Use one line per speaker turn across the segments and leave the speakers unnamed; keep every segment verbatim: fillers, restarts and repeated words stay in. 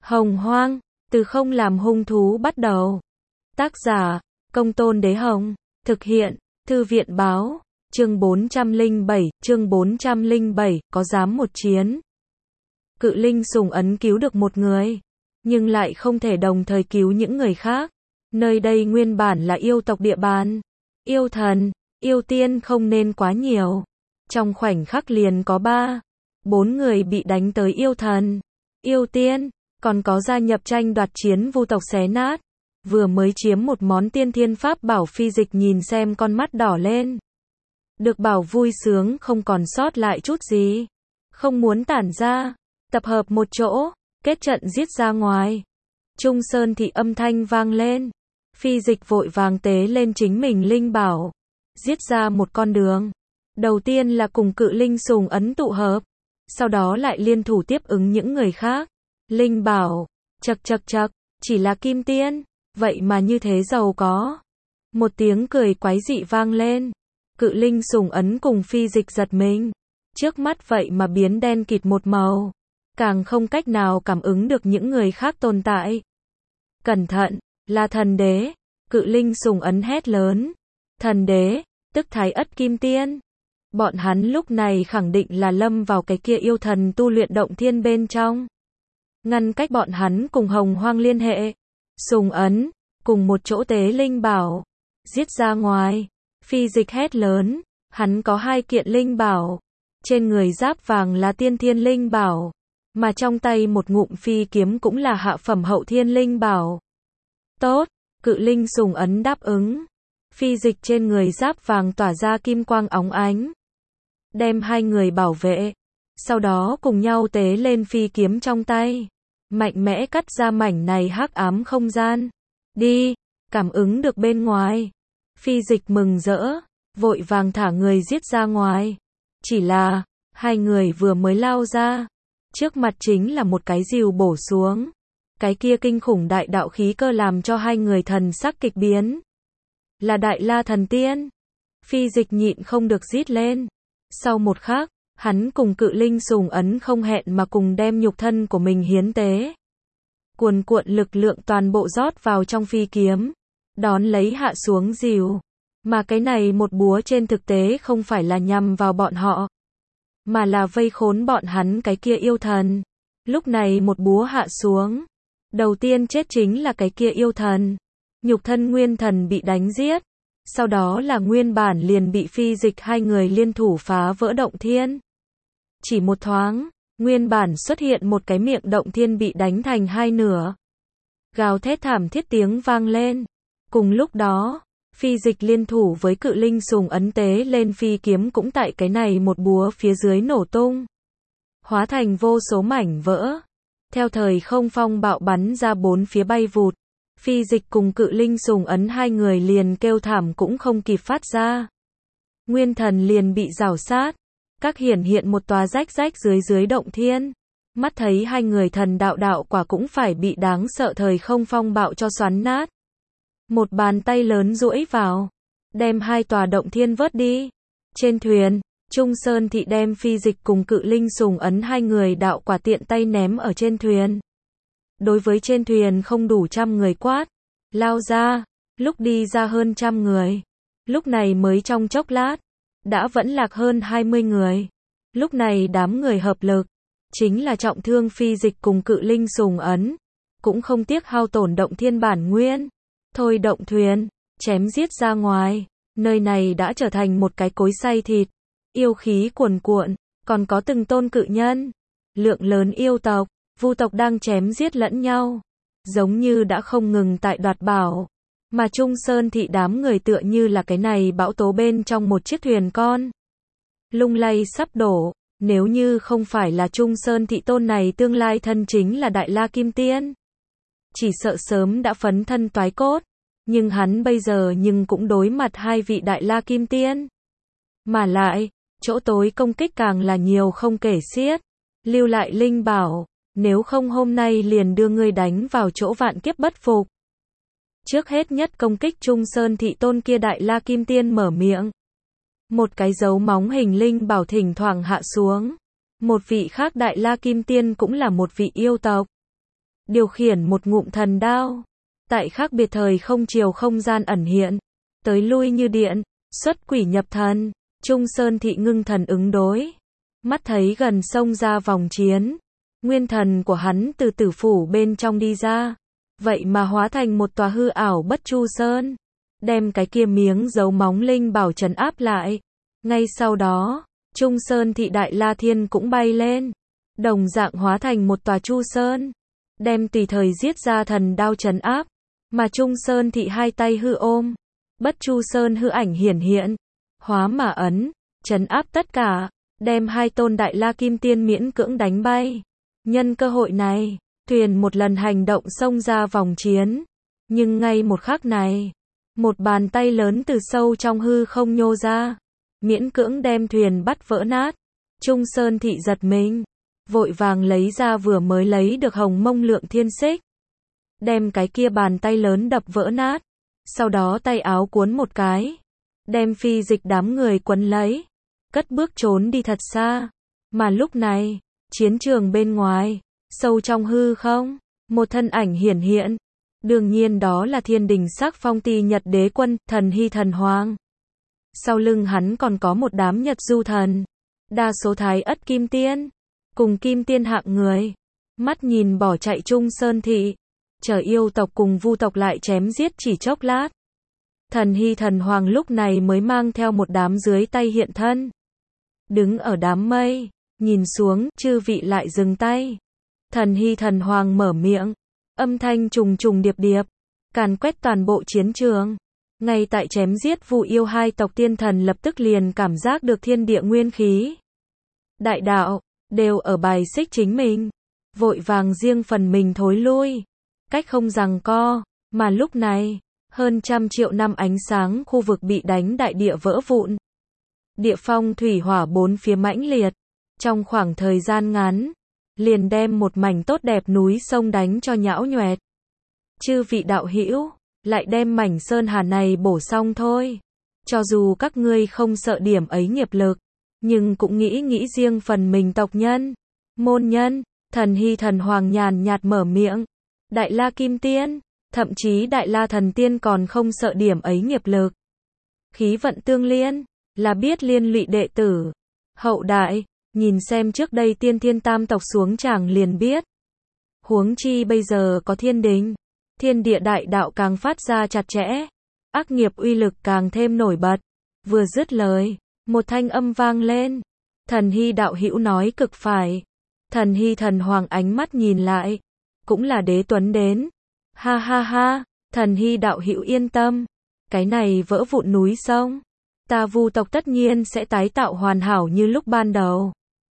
Hồng Hoang, từ không làm hung thú bắt đầu. Tác giả, Công Tôn Đế Hồng. Thực hiện, Thư viện Báo. Chương bốn trăm lẻ bảy, chương bốn trăm lẻ bảy, có dám một chiến. Cự linh sùng ấn cứu được một người, nhưng lại không thể đồng thời cứu những người khác. Nơi đây nguyên bản là yêu tộc địa bàn. Yêu thần, yêu tiên không nên quá nhiều. Trong khoảnh khắc liền có ba, bốn người bị đánh tới yêu thần, yêu tiên, còn có gia nhập tranh đoạt chiến vu tộc xé nát. Vừa mới chiếm một món tiên thiên pháp bảo phi dịch nhìn xem con mắt đỏ lên. Được bảo vui sướng không còn sót lại chút gì. Không muốn tản ra, tập hợp một chỗ, kết trận giết ra ngoài. Trung Sơn thị âm thanh vang lên. Phi dịch vội vàng tế lên chính mình linh bảo. Giết ra một con đường. Đầu tiên là cùng cự linh sùng ấn tụ hợp. Sau đó lại liên thủ tiếp ứng những người khác. Linh bảo, chật chật chật, chỉ là kim tiên, vậy mà như thế giàu có. Một tiếng cười quái dị vang lên. Cự linh sùng ấn cùng phi dịch giật mình. Trước mắt vậy mà biến đen kịt một màu. Càng không cách nào cảm ứng được những người khác tồn tại. Cẩn thận, là thần đế. Cự linh sùng ấn hét lớn. Thần đế, tức Thái Ất Kim Tiên. Bọn hắn lúc này khẳng định là lâm vào cái kia yêu thần tu luyện động thiên bên trong. Ngăn cách bọn hắn cùng Hồng Hoang liên hệ. Sùng ấn, cùng một chỗ tế linh bảo. Giết ra ngoài. Phi dịch hét lớn. Hắn có hai kiện linh bảo. Trên người giáp vàng là tiên thiên linh bảo. Mà trong tay một ngụm phi kiếm cũng là hạ phẩm hậu thiên linh bảo. Tốt, cự linh sùng ấn đáp ứng. Phi dịch trên người giáp vàng tỏa ra kim quang óng ánh. Đem hai người bảo vệ. Sau đó cùng nhau tế lên phi kiếm trong tay. Mạnh mẽ cắt ra mảnh này hắc ám không gian. Đi, cảm ứng được bên ngoài. Phi dịch mừng rỡ, vội vàng thả người giết ra ngoài. Chỉ là, hai người vừa mới lao ra. Trước mặt chính là một cái rìu bổ xuống. Cái kia kinh khủng đại đạo khí cơ làm cho hai người thần sắc kịch biến. Là Đại La Thần Tiên. Phi dịch nhịn không được rít lên. Sau một khắc, hắn cùng cự linh sùng ấn không hẹn mà cùng đem nhục thân của mình hiến tế. Cuồn cuộn lực lượng toàn bộ rót vào trong phi kiếm. Đón lấy hạ xuống rìu. Mà cái này một búa trên thực tế không phải là nhằm vào bọn họ. Mà là vây khốn bọn hắn cái kia yêu thần. Lúc này một búa hạ xuống. Đầu tiên chết chính là cái kia yêu thần. Nhục thân nguyên thần bị đánh giết. Sau đó là nguyên bản liền bị phi dịch hai người liên thủ phá vỡ động thiên. Chỉ một thoáng, nguyên bản xuất hiện một cái miệng động thiên bị đánh thành hai nửa. Gào thét thảm thiết tiếng vang lên. Cùng lúc đó, phi dịch liên thủ với cự linh sùng ấn tế lên phi kiếm cũng tại cái này một búa phía dưới nổ tung. Hóa thành vô số mảnh vỡ. Theo thời không phong bạo bắn ra bốn phía bay vụt. Phi dịch cùng cự linh sùng ấn hai người liền kêu thảm cũng không kịp phát ra. Nguyên thần liền bị rào sát. Các hiển hiện một tòa rách rách dưới dưới động thiên. Mắt thấy hai người thần đạo đạo quả cũng phải bị đáng sợ thời không phong bạo cho xoắn nát. Một bàn tay lớn duỗi vào. Đem hai tòa động thiên vớt đi. Trên thuyền, Trung Sơn thị đem phi dịch cùng cự linh sùng ấn hai người đạo quả tiện tay ném ở trên thuyền. Đối với trên thuyền không đủ trăm người quát. Lao ra. Lúc đi ra hơn trăm người. Lúc này mới trong chốc lát. Đã vẫn lạc hơn hai mươi người. Lúc này đám người hợp lực. Chính là trọng thương phi dịch cùng cự linh sùng ấn. Cũng không tiếc hao tổn động thiên bản nguyên. Thôi động thuyền. Chém giết ra ngoài. Nơi này đã trở thành một cái cối xay thịt. Yêu khí cuồn cuộn. Còn có từng tôn cự nhân. Lượng lớn yêu tộc. Vu tộc đang chém giết lẫn nhau. Giống như đã không ngừng tại đoạt bảo. Mà Trung Sơn thị đám người tựa như là cái này bão tố bên trong một chiếc thuyền con. Lung lay sắp đổ. Nếu như không phải là Trung Sơn thị tôn này tương lai thân chính là Đại La Kim Tiên. Chỉ sợ sớm đã phấn thân toái cốt. Nhưng hắn bây giờ nhưng cũng đối mặt hai vị Đại La Kim Tiên. Mà lại, chỗ tối công kích càng là nhiều không kể xiết. Lưu lại linh bảo. Nếu không hôm nay liền đưa ngươi đánh vào chỗ vạn kiếp bất phục. Trước hết nhất công kích Trung Sơn thị tôn kia Đại La Kim Tiên mở miệng. Một cái dấu móng hình linh bảo thỉnh thoảng hạ xuống. Một vị khác Đại La Kim Tiên cũng là một vị yêu tộc. điều khiển một ngụm thần đao. Tại khác biệt thời không chiều không gian ẩn hiện, tới lui như điện, xuất quỷ nhập thần. Trung Sơn Thị ngưng thần ứng đối. Mắt thấy gần xông ra vòng chiến. Nguyên thần của hắn từ tử phủ bên trong đi ra. Vậy mà hóa thành một tòa hư ảo Bất Chu Sơn. Đem cái kia miếng dấu móng linh bảo trấn áp lại. Ngay sau đó, Trung Sơn Thị Đại La Thiên cũng bay lên. Đồng dạng hóa thành một tòa Chu Sơn. Đem tùy thời giết ra thần đao trấn áp. Mà Trung Sơn Thị hai tay hư ôm. Bất Chu Sơn hư ảnh hiển hiện. Hóa mà ấn, trấn áp tất cả. Đem hai tôn Đại La Kim Tiên miễn cưỡng đánh bay. Nhân cơ hội này, thuyền một lần hành động xông ra vòng chiến. Nhưng ngay một khắc này, một bàn tay lớn từ sâu trong hư không nhô ra. Miễn cưỡng đem thuyền bắt vỡ nát. Trung Sơn Thị giật mình. Vội vàng lấy ra vừa mới lấy được hồng mông lượng thiên xích. Đem cái kia bàn tay lớn đập vỡ nát. Sau đó tay áo cuốn một cái. Đem phi dịch đám người quấn lấy. Cất bước trốn đi thật xa. Mà lúc này, chiến trường bên ngoài, sâu trong hư không, một thân ảnh hiển hiện. Đương nhiên đó là thiên đình sắc phong ti Nhật Đế Quân, Thần Hy Thần Hoàng. Sau lưng hắn còn có một đám Nhật Du Thần. Đa số Thái Ất Kim Tiên. Cùng Kim Tiên hạng người. Mắt nhìn bỏ chạy Trung Sơn Thị. Chờ yêu tộc cùng vu tộc lại chém giết chỉ chốc lát. Thần Hy Thần Hoàng lúc này mới mang theo một đám dưới tay hiện thân. Đứng ở đám mây, nhìn xuống, chư vị lại dừng tay. Thần Hy Thần Hoàng mở miệng, âm thanh trùng trùng điệp điệp, càn quét toàn bộ chiến trường. Ngay tại chém giết vu yêu hai tộc tiên thần lập tức liền cảm giác được thiên địa nguyên khí. Đại đạo, đều ở bài xích chính mình. Vội vàng riêng phần mình thối lui. Cách không giằng co, mà lúc này, hơn trăm triệu năm ánh sáng khu vực bị đánh đại địa vỡ vụn. Địa phong thủy hỏa bốn phía mãnh liệt. Trong khoảng thời gian ngắn, liền đem một mảnh tốt đẹp núi sông đánh cho nhão nhoẹt. Chư vị đạo hữu, lại đem mảnh sơn hà này bổ xong thôi. Cho dù các ngươi không sợ điểm ấy nghiệp lực, nhưng cũng nghĩ nghĩ riêng phần mình tộc nhân, môn nhân. Thần Hy Thần Hoàng nhàn nhạt mở miệng. Đại La Kim Tiên, thậm chí Đại La Thần Tiên còn không sợ điểm ấy nghiệp lực. Khí vận tương liên, là biết liên lụy đệ tử. Hậu đại, nhìn xem trước đây tiên thiên tam tộc xuống tràng liền biết. Huống chi bây giờ có thiên đình, thiên địa đại đạo càng phát ra chặt chẽ. Ác nghiệp uy lực càng thêm nổi bật. Vừa dứt lời, một thanh âm vang lên. Thần Hy đạo hữu nói cực phải. Thần Hy Thần Hoàng ánh mắt nhìn lại. Cũng là Đế Tuấn đến. Ha ha ha, Thần Hy đạo hữu yên tâm. Cái này vỡ vụn núi sông. Ta vu tộc tất nhiên sẽ tái tạo hoàn hảo như lúc ban đầu.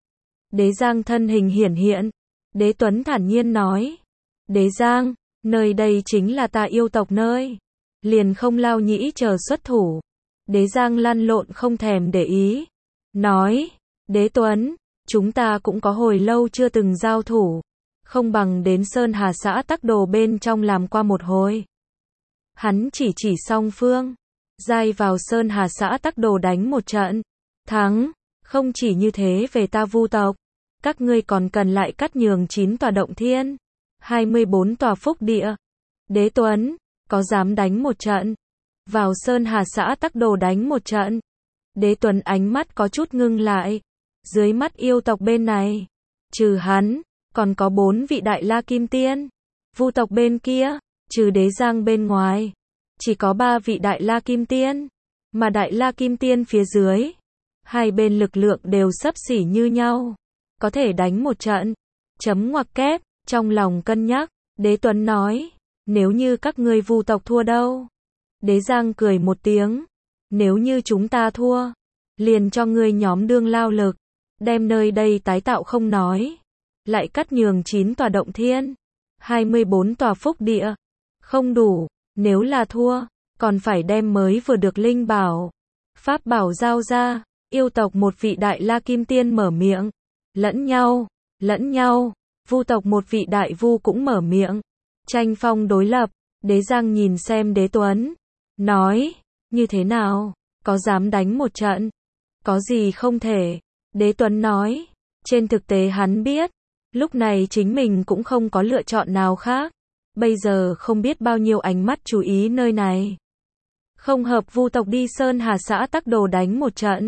Đế Giang thân hình hiển hiện. Đế Tuấn thản nhiên nói. Đế Giang, nơi đây chính là ta yêu tộc nơi. Liền không lao nhĩ chờ xuất thủ. Đế Giang lăn lộn không thèm để ý. Nói, Đế Tuấn, chúng ta cũng có hồi lâu chưa từng giao thủ. Không bằng đến Sơn Hà xã Tắc Đồ bên trong làm qua một hồi. Hắn chỉ chỉ song phương. Giai vào Sơn Hà xã Tắc Đồ đánh một trận. Thắng, không chỉ như thế về ta vu tộc. Các ngươi còn cần lại cắt nhường chín tòa động thiên. hai mươi bốn tòa phúc địa. Đế Tuấn, có dám đánh một trận? Vào Sơn Hà xã Tắc Đồ đánh một trận. Đế Tuấn ánh mắt có chút ngưng lại. Dưới mắt yêu tộc bên này, trừ hắn, còn có bốn vị Đại La Kim Tiên. Vu tộc bên kia, trừ Đế Giang bên ngoài, chỉ có ba vị Đại La Kim Tiên. Mà Đại La Kim Tiên phía dưới, hai bên lực lượng đều xấp xỉ như nhau. Có thể đánh một trận. Chấm ngoặc kép, trong lòng cân nhắc, Đế Tuấn nói, nếu như các ngươi vu tộc thua đâu? Đế Giang cười một tiếng, nếu như chúng ta thua, liền cho ngươi nhóm đương lao lực, đem nơi đây tái tạo không nói, lại cắt nhường chín tòa động thiên, hai mươi bốn tòa phúc địa, không đủ, nếu là thua, còn phải đem mới vừa được linh bảo, pháp bảo giao ra. Yêu tộc một vị Đại La Kim Tiên mở miệng, lẫn nhau, lẫn nhau. Vu tộc một vị đại vu cũng mở miệng, tranh phong đối lập. Đế Giang nhìn xem Đế Tuấn, nói, như thế nào, có dám đánh một trận? Có gì không thể? Đế Tuấn nói, trên thực tế hắn biết, Lúc này chính mình cũng không có lựa chọn nào khác. Bây giờ không biết bao nhiêu ánh mắt chú ý nơi này. Không hợp vu tộc đi Sơn Hà xã Tắc Đồ đánh một trận.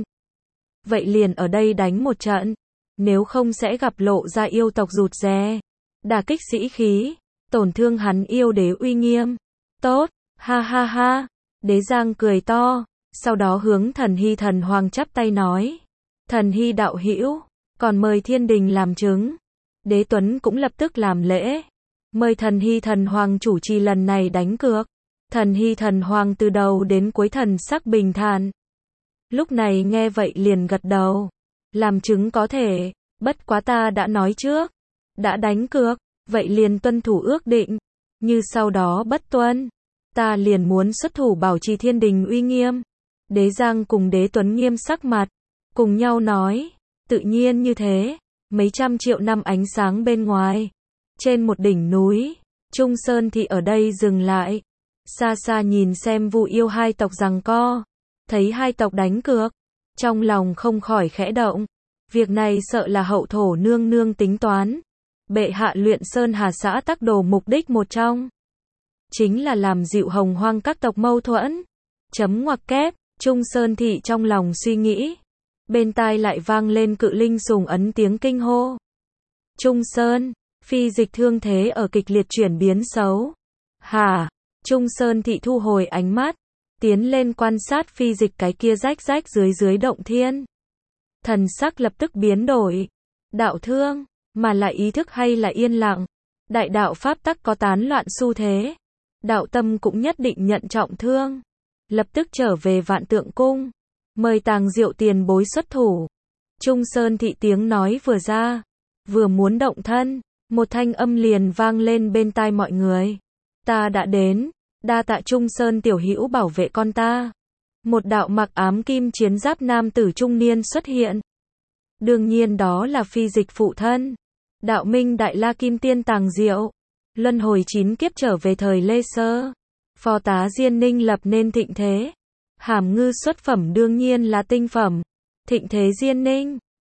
Vậy liền ở đây đánh một trận. Nếu không sẽ gặp lộ ra yêu tộc rụt rè, đả kích sĩ khí, tổn thương hắn yêu đế uy nghiêm. Tốt, ha ha ha. Đế Giang cười to, sau đó hướng Thần Hy thần hoàng chắp tay nói. Thần Hy đạo hữu, còn mời thiên đình làm chứng. Đế Tuấn cũng lập tức làm lễ. Mời Thần Hy thần hoàng chủ trì lần này đánh cược. Thần Hy thần hoàng từ đầu đến cuối thần sắc bình thản. Lúc này nghe vậy liền gật đầu. Làm chứng có thể, bất quá ta đã nói trước. Đã đánh cược, vậy liền tuân thủ ước định. Như sau đó bất tuân, ta liền muốn xuất thủ bảo trì thiên đình uy nghiêm. Đế Giang cùng Đế Tuấn nghiêm sắc mặt, cùng nhau nói, tự nhiên như thế. Mấy trăm triệu năm ánh sáng bên ngoài, trên một đỉnh núi, Trung Sơn Thị ở đây dừng lại. Xa xa nhìn xem Vu Yêu hai tộc giằng co, thấy hai tộc đánh cược, trong lòng không khỏi khẽ động. Việc này sợ là hậu thổ nương nương tính toán. Bệ hạ luyện Sơn Hà xã Tắc Đồ mục đích một trong, chính là làm dịu hồng hoang các tộc mâu thuẫn. Chấm ngoặc kép, Trung Sơn Thị trong lòng suy nghĩ. Bên tai lại vang lên Cự Linh Sùng ấn tiếng kinh hô. Trung Sơn, phi dịch thương thế ở kịch liệt chuyển biến xấu. Hả? Trung Sơn Thị thu hồi ánh mắt, tiến lên quan sát phi dịch cái kia rách rách dưới dưới động thiên. Thần sắc lập tức biến đổi. Đạo thương, mà là ý thức hay là yên lặng? Đại đạo pháp tắc có tán loạn xu thế. Đạo tâm cũng nhất định nhận trọng thương. Lập tức trở về Vạn Tượng Cung. Mời Tàng Diệu tiền bối xuất thủ. Trung Sơn Thị tiếng nói vừa ra, vừa muốn động thân, một thanh âm liền vang lên bên tai mọi người. Ta đã đến, đa tạ Trung Sơn tiểu hữu bảo vệ con ta. Một đạo mặc ám kim chiến giáp nam tử trung niên xuất hiện. Đương nhiên đó là phi dịch phụ thân. Đạo minh đại la kim tiên Tàng Diệu. Luân hồi chín kiếp trở về thời Lê Sơ. Phò tá Diên Ninh lập nên thịnh thế. Hàm ngư xuất phẩm đương nhiên là tinh phẩm. Thịnh thế Diên Ninh,